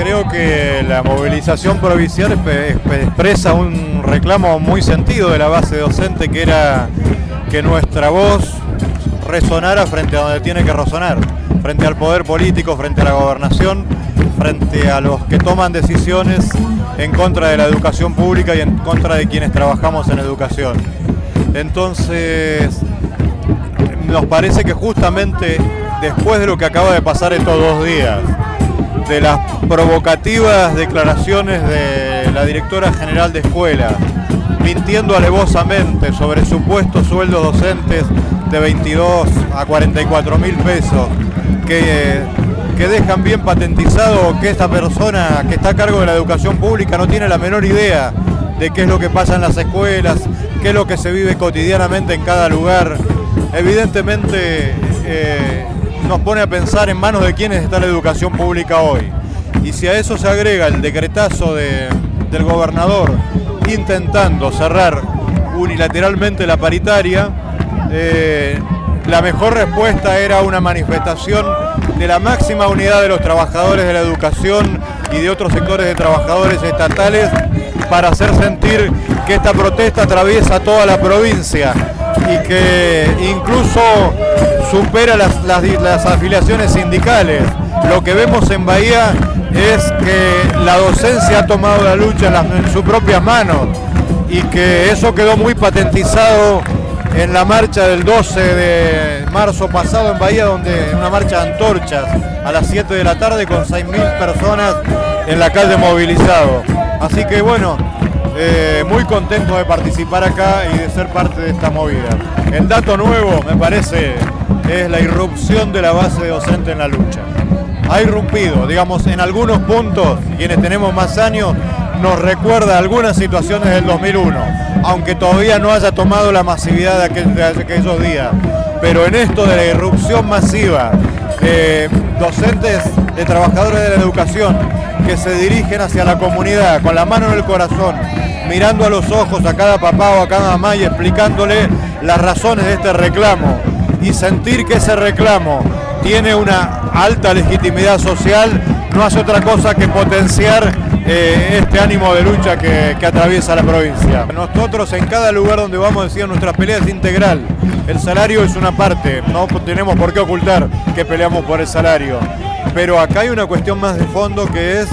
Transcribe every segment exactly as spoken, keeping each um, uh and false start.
creo que la movilización provincial expresa un reclamo muy sentido de la base docente, que era que nuestra voz resonara frente a donde tiene que resonar, frente al poder político, frente a la gobernación, frente a los que toman decisiones en contra de la educación pública y en contra de quienes trabajamos en educación. Entonces, nos parece que justamente después de lo que acaba de pasar estos dos días, de las provocativas declaraciones de la directora general de escuela, mintiendo alevosamente sobre supuestos sueldos docentes de veintidós a cuarenta y cuatro mil pesos, que, que dejan bien patentizado que esta persona que está a cargo de la educación pública no tiene la menor idea de qué es lo que pasa en las escuelas, qué es lo que se vive cotidianamente en cada lugar. Evidentemente eh, nos pone a pensar en manos de quiénes está la educación pública hoy. Y si a eso se agrega el decretazo de, del gobernador intentando cerrar unilateralmente la paritaria, eh, la mejor respuesta era una manifestación de la máxima unidad de los trabajadores de la educación y de otros sectores de trabajadores estatales para hacer sentir que esta protesta atraviesa toda la provincia y que incluso supera las, las, las afiliaciones sindicales. Lo que vemos en Bahía es que la docencia ha tomado la lucha en, las, en sus propias manos y que eso quedó muy patentizado en la marcha del doce de marzo pasado en Bahía, donde una marcha de antorchas a las siete de la tarde con seis mil personas en la calle movilizado. Así que bueno, eh, muy contento de participar acá y de ser parte de esta movida. El dato nuevo, me parece, es la irrupción de la base docente en la lucha. Ha irrumpido, digamos, en algunos puntos, quienes tenemos más años, nos recuerda algunas situaciones del dos mil uno, aunque todavía no haya tomado la masividad de, aquel, de aquellos días. Pero en esto de la irrupción masiva, de docentes, de trabajadores de la educación, que se dirigen hacia la comunidad con la mano en el corazón, mirando a los ojos a cada papá o a cada mamá y explicándole las razones de este reclamo, y sentir que ese reclamo tiene una alta legitimidad social, no hace otra cosa que potenciar eh, este ánimo de lucha que, que atraviesa la provincia. Nosotros en cada lugar donde vamos, decir, nuestra pelea es integral. El salario es una parte, no tenemos por qué ocultar que peleamos por el salario, pero acá hay una cuestión más de fondo, que es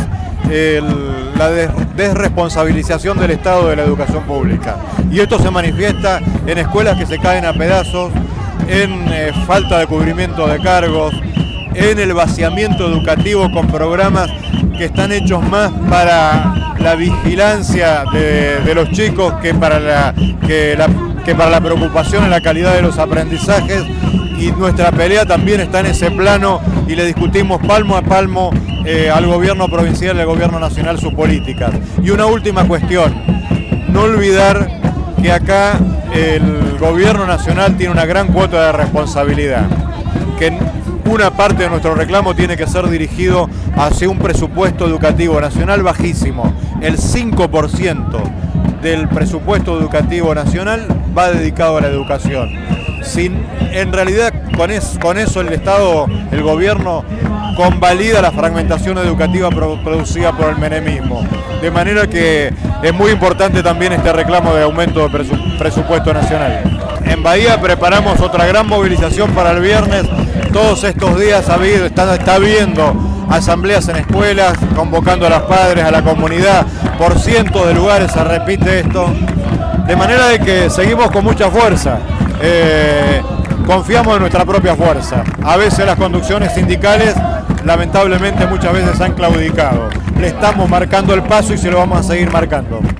el, la des desresponsabilización del Estado de la educación pública. Y esto se manifiesta en escuelas que se caen a pedazos, en eh, falta de cubrimiento de cargos, en el vaciamiento educativo con programas que están hechos más para la vigilancia de, de los chicos que para la, que, la, que para la preocupación en la calidad de los aprendizajes. Y nuestra pelea también está en ese plano y le discutimos palmo a palmo eh, al gobierno provincial y al gobierno nacional sus políticas. Y una última cuestión, no olvidar que acá el gobierno nacional tiene una gran cuota de responsabilidad, que una parte de nuestro reclamo tiene que ser dirigido hacia un presupuesto educativo nacional bajísimo. El cinco por ciento del presupuesto educativo nacional va dedicado a la educación. Sin, en realidad con, es, con eso el Estado, el gobierno, convalida la fragmentación educativa pro, producida por el menemismo. De manera que es muy importante también este reclamo de aumento de presu, presupuesto nacional. En Bahía preparamos otra gran movilización para el viernes. Todos estos días ha habido, está, está habiendo asambleas en escuelas, convocando a los padres, a la comunidad. Por cientos de lugares se repite esto. De manera de que seguimos con mucha fuerza. Eh, confiamos en nuestra propia fuerza. A veces las conducciones sindicales lamentablemente muchas veces han claudicado. Le estamos marcando el paso y se lo vamos a seguir marcando.